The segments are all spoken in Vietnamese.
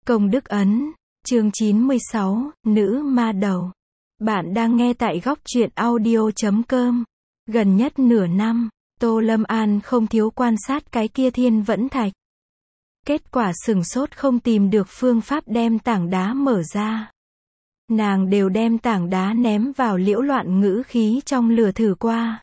Công đức ấn, chương 96, nữ ma đầu. Bạn đang nghe tại góc truyện audio.com. Gần nhất nửa năm, Tô Lâm An không thiếu quan sát cái kia thiên vẫn thạch. Kết quả sửng sốt không tìm được phương pháp đem tảng đá mở ra. Nàng đều đem tảng đá ném vào liễu loạn ngữ khí trong lửa thử qua.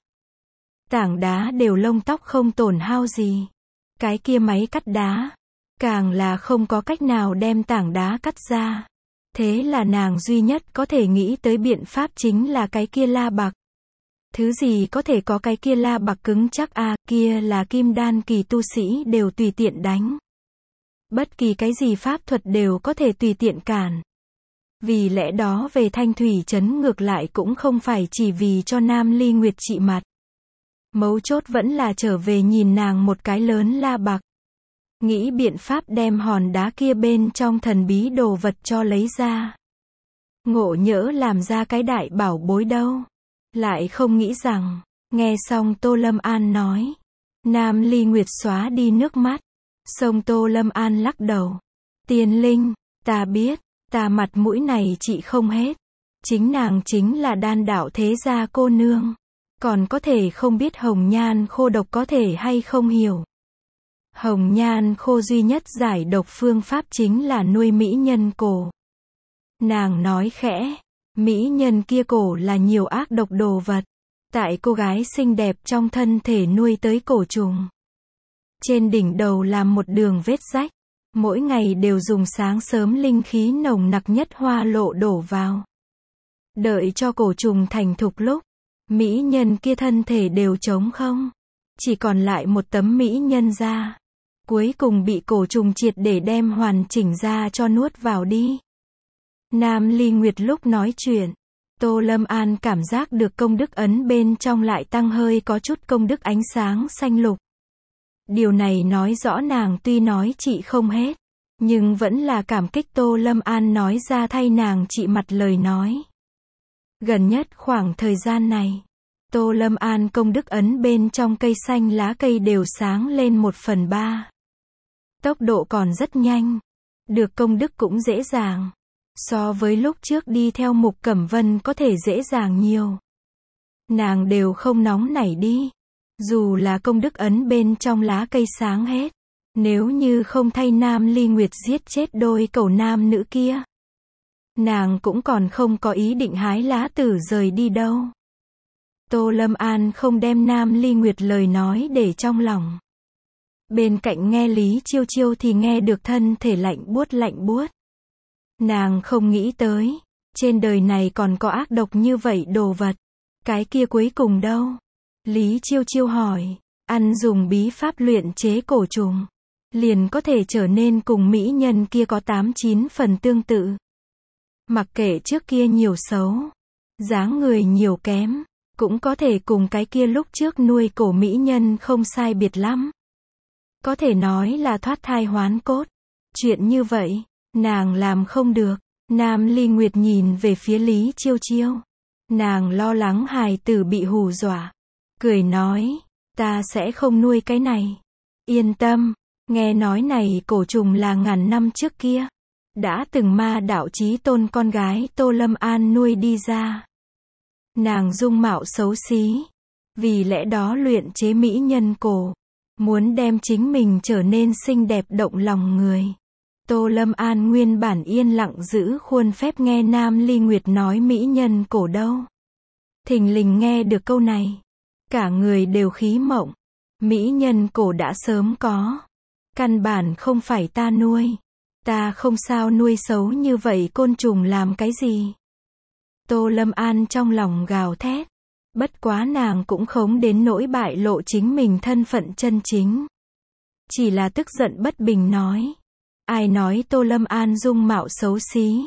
Tảng đá đều lông tóc không tổn hao gì. Cái kia máy cắt đá, càng là không có cách nào đem tảng đá cắt ra. Thế là nàng duy nhất có thể nghĩ tới biện pháp chính là cái kia la bạc. Thứ gì có thể có cái kia la bạc cứng chắc kia là kim đan kỳ tu sĩ đều tùy tiện đánh. Bất kỳ cái gì pháp thuật đều có thể tùy tiện cản. Vì lẽ đó về Thanh Thủy Trấn ngược lại cũng không phải chỉ vì cho Nam Ly Nguyệt trị mặt. Mấu chốt vẫn là trở về nhìn nàng một cái lớn la bạc. Nghĩ biện pháp đem hòn đá kia bên trong thần bí đồ vật cho lấy ra. Ngộ nhỡ làm ra cái đại bảo bối đâu. Lại không nghĩ rằng, nghe xong Tô Lâm An nói. Nam Ly Nguyệt xóa đi nước mắt. Xong Tô Lâm An lắc đầu. Tiên linh, ta biết, ta mặt mũi này chị không hết. Chính nàng chính là đan đạo thế gia cô nương. Còn có thể không biết hồng nhan khô độc có thể hay không hiểu. Hồng nhan khô duy nhất giải độc phương pháp chính là nuôi mỹ nhân cổ. Nàng nói khẽ, mỹ nhân kia cổ là nhiều ác độc đồ vật. Tại cô gái xinh đẹp trong thân thể nuôi tới cổ trùng. Trên đỉnh đầu làm một đường vết rách. Mỗi ngày đều dùng sáng sớm linh khí nồng nặc nhất hoa lộ đổ vào. Đợi cho cổ trùng thành thục lúc. Mỹ nhân kia thân thể đều trống không. Chỉ còn lại một tấm mỹ nhân da. Cuối cùng bị cổ trùng triệt để đem hoàn chỉnh ra cho nuốt vào đi. Nam Ly Nguyệt lúc nói chuyện. Tô Lâm An cảm giác được công đức ấn bên trong lại tăng hơi có chút công đức ánh sáng xanh lục. Điều này nói rõ nàng tuy nói trị không hết. Nhưng vẫn là cảm kích Tô Lâm An nói ra thay nàng trị mặt lời nói. Gần nhất khoảng thời gian này, Tô Lâm An công đức ấn bên trong cây xanh lá cây đều sáng lên 1/3. Tốc độ còn rất nhanh. Được công đức cũng dễ dàng. So với lúc trước đi theo Mục Cẩm Vân có thể dễ dàng nhiều. Nàng đều không nóng nảy đi. Dù là công đức ấn bên trong lá cây sáng hết. Nếu như không thay Nam Ly Nguyệt giết chết đôi cẩu nam nữ kia. Nàng cũng còn không có ý định hái lá tử rời đi đâu. Tô Lâm An không đem Nam Ly Nguyệt lời nói để trong lòng. Bên cạnh nghe Lý Chiêu Chiêu thì nghe được thân thể lạnh buốt. Nàng không nghĩ tới, trên đời này còn có ác độc như vậy đồ vật. Cái kia cuối cùng đâu? Lý Chiêu Chiêu hỏi, ăn dùng bí pháp luyện chế cổ trùng. Liền có thể trở nên cùng mỹ nhân kia có 8-9 phần tương tự. Mặc kệ trước kia nhiều xấu, dáng người nhiều kém, cũng có thể cùng cái kia lúc trước nuôi cổ mỹ nhân không sai biệt lắm. Có thể nói là thoát thai hoán cốt. Chuyện như vậy, nàng làm không được. Nam Ly Nguyệt nhìn về phía Lý Chiêu Chiêu. Nàng lo lắng hài tử bị hù dọa. Cười nói, ta sẽ không nuôi cái này. Yên tâm, nghe nói này cổ trùng là ngàn năm trước kia. Đã từng ma đạo chí tôn con gái Tô Lâm An nuôi đi ra. Nàng dung mạo xấu xí. Vì lẽ đó luyện chế mỹ nhân cổ. Muốn đem chính mình trở nên xinh đẹp động lòng người. Tô Lâm An nguyên bản yên lặng giữ khuôn phép nghe Nam Ly Nguyệt nói mỹ nhân cổ đâu. Thình lình nghe được câu này. Cả người đều khí mộng. Mỹ nhân cổ đã sớm có. Căn bản không phải ta nuôi. Ta không sao nuôi xấu như vậy côn trùng làm cái gì. Tô Lâm An trong lòng gào thét. Bất quá nàng cũng không đến nỗi bại lộ chính mình thân phận chân chính. Chỉ là tức giận bất bình nói. Ai nói Tô Lâm An dung mạo xấu xí?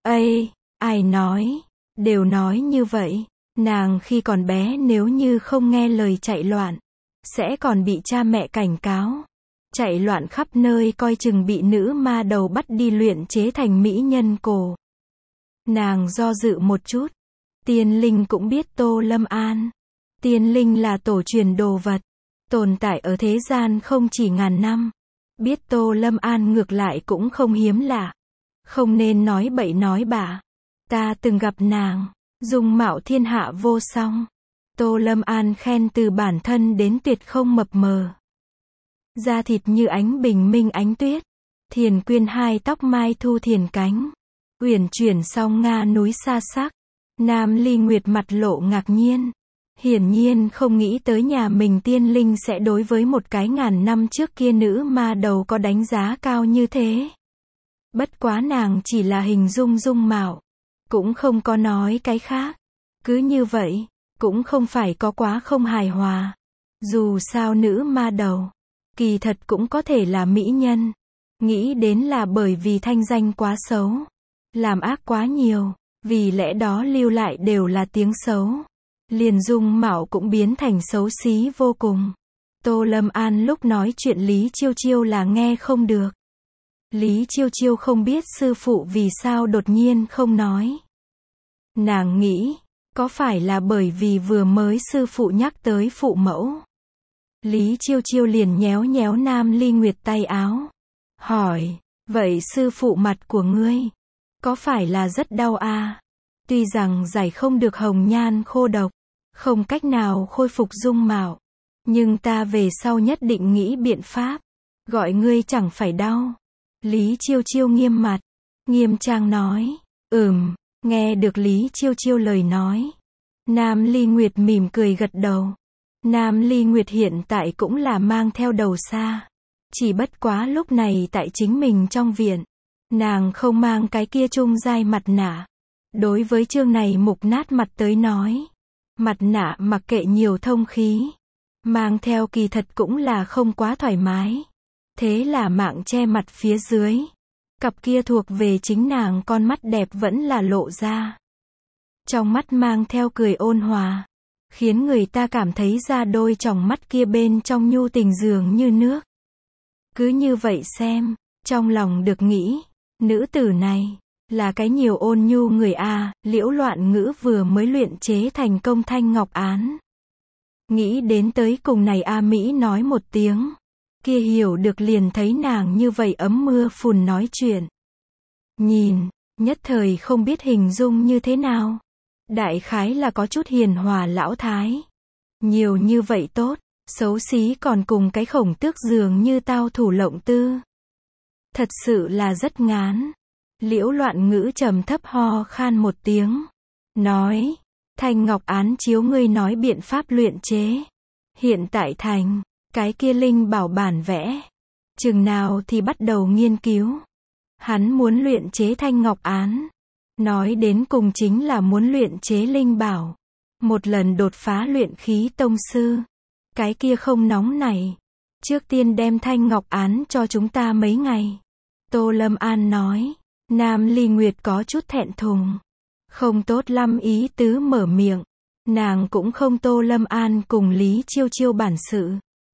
Ai nói? Đều nói như vậy. Nàng khi còn bé nếu như không nghe lời chạy loạn, sẽ còn bị cha mẹ cảnh cáo. Chạy loạn khắp nơi coi chừng bị nữ ma đầu bắt đi luyện chế thành mỹ nhân cổ. Nàng do dự một chút. Tiên linh cũng biết Tô Lâm An. Tiên linh là tổ truyền đồ vật. Tồn tại ở thế gian không chỉ ngàn năm. Biết Tô Lâm An ngược lại cũng không hiếm lạ. Không nên nói bậy nói bạ. Ta từng gặp nàng, dung mạo thiên hạ vô song. Tô Lâm An khen từ bản thân đến tuyệt không mập mờ. Da thịt như ánh bình minh ánh tuyết. Thiền quyên hai tóc mai thu thiền cánh. Uyển chuyển song nga núi xa sắc. Nam Ly Nguyệt mặt lộ ngạc nhiên. Hiển nhiên không nghĩ tới nhà mình tiên linh sẽ đối với một cái ngàn năm trước kia nữ ma đầu có đánh giá cao như thế. Bất quá nàng chỉ là hình dung dung mạo. Cũng không có nói cái khác. Cứ như vậy, cũng không phải có quá không hài hòa. Dù sao nữ ma đầu, kỳ thật cũng có thể là mỹ nhân. Nghĩ đến là bởi vì thanh danh quá xấu. Làm ác quá nhiều, vì lẽ đó lưu lại đều là tiếng xấu. Liền dung mạo cũng biến thành xấu xí vô cùng. Tô Lâm An lúc nói chuyện Lý Chiêu Chiêu là nghe không được. Lý Chiêu Chiêu không biết sư phụ vì sao đột nhiên không nói. Nàng nghĩ, có phải là bởi vì vừa mới sư phụ nhắc tới phụ mẫu. Lý Chiêu Chiêu liền nhéo nhéo Nam Ly Nguyệt tay áo. Hỏi, vậy sư phụ mặt của ngươi, có phải là rất đau à? Tuy rằng giải không được hồng nhan khô độc, không cách nào khôi phục dung mạo. Nhưng ta về sau nhất định nghĩ biện pháp, gọi ngươi chẳng phải đau. Lý Chiêu Chiêu nghiêm mặt, nghiêm trang nói, nghe được Lý Chiêu Chiêu lời nói. Nam Ly Nguyệt mỉm cười gật đầu. Nam Ly Nguyệt hiện tại cũng là mang theo đầu xa. Chỉ bất quá lúc này tại chính mình trong viện. Nàng không mang cái kia trung giai mặt nạ. Đối với chương này mục nát mặt tới nói. Mặt nạ mặc kệ nhiều thông khí. Mang theo kỳ thật cũng là không quá thoải mái. Thế là mạng che mặt phía dưới. Cặp kia thuộc về chính nàng con mắt đẹp vẫn là lộ ra. Trong mắt mang theo cười ôn hòa. Khiến người ta cảm thấy ra đôi tròng mắt kia bên trong nhu tình dường như nước. Cứ như vậy xem, trong lòng được nghĩ, nữ tử này, là cái nhiều ôn nhu người a. Liễu Loạn Ngữ vừa mới luyện chế thành công thanh ngọc án. Nghĩ đến tới cùng này A Mỹ nói một tiếng. Kia hiểu được liền thấy nàng như vậy ấm mưa phùn nói chuyện. Nhìn, nhất thời không biết hình dung như thế nào. Đại khái là có chút hiền hòa lão thái. Nhiều như vậy tốt, xấu xí còn cùng cái Khổng Tước dường như tao thủ lộng tư. Thật sự là rất ngán. Liễu Loạn Ngữ trầm thấp ho khan một tiếng. Nói, thanh ngọc án chiếu ngươi nói biện pháp luyện chế. Hiện tại thành, cái kia linh bảo bản vẽ. Chừng nào thì bắt đầu nghiên cứu. Hắn muốn luyện chế thanh ngọc án. Nói đến cùng chính là muốn luyện chế linh bảo. Một lần đột phá luyện khí tông sư. Cái kia không nóng này. Trước tiên đem thanh ngọc án cho chúng ta mấy ngày. Tô Lâm An nói. Nam Ly Nguyệt có chút thẹn thùng. Không tốt lắm ý tứ mở miệng. Nàng cũng không Tô Lâm An cùng Lý Chiêu Chiêu bản sự.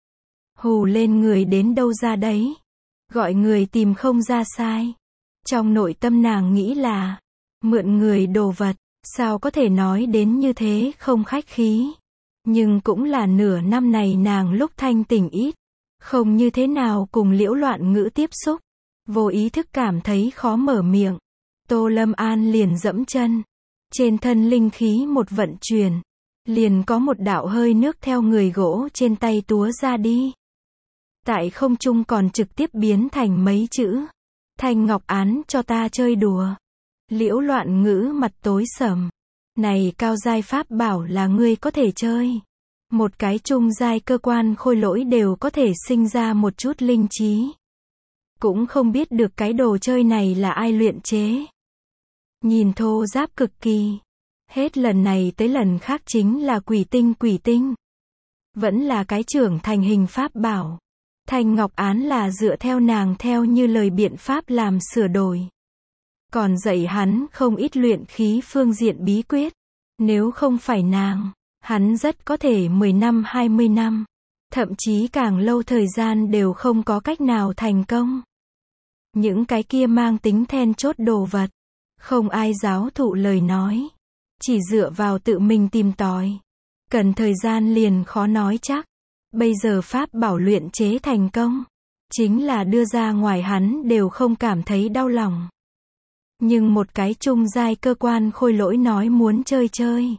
Hù lên người đến đâu ra đấy. Gọi người tìm không ra sai. Trong nội tâm nàng nghĩ là. Mượn người đồ vật. Sao có thể nói đến như thế không khách khí. Nhưng cũng là nửa năm này nàng lúc thanh tỉnh ít. Không như thế nào cùng Liễu Loạn Ngữ tiếp xúc. Vô ý thức cảm thấy khó mở miệng. Tô Lâm An liền dẫm chân. Trên thân linh khí một vận chuyển. Liền có một đạo hơi nước theo người gỗ trên tay túa ra đi. Tại không trung còn trực tiếp biến thành mấy chữ. Thanh ngọc án cho ta chơi đùa. Liễu Loạn Ngữ mặt tối sầm. Này cao giai pháp bảo là ngươi có thể chơi. Một cái trung giai cơ quan khôi lỗi đều có thể sinh ra một chút linh trí. Cũng không biết được cái đồ chơi này là ai luyện chế. Nhìn thô giáp cực kỳ. Hết lần này tới lần khác chính là quỷ tinh. Vẫn là cái trưởng thành hình pháp bảo. Thanh ngọc án là dựa theo nàng theo như lời biện pháp làm sửa đổi. Còn dạy hắn không ít luyện khí phương diện bí quyết. Nếu không phải nàng, hắn rất có thể 10 năm 20 năm. Thậm chí càng lâu thời gian đều không có cách nào thành công. Những cái kia mang tính then chốt đồ vật. Không ai giáo thụ lời nói. Chỉ dựa vào tự mình tìm tòi. Cần thời gian liền khó nói chắc. Bây giờ pháp bảo luyện chế thành công. Chính là đưa ra ngoài hắn đều không cảm thấy đau lòng. Nhưng một cái trung giai cơ quan khôi lỗi nói muốn chơi chơi.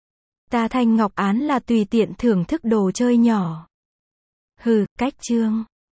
Ta Thanh Ngọc Án là tùy tiện thưởng thức đồ chơi nhỏ. Hừ, cách chương.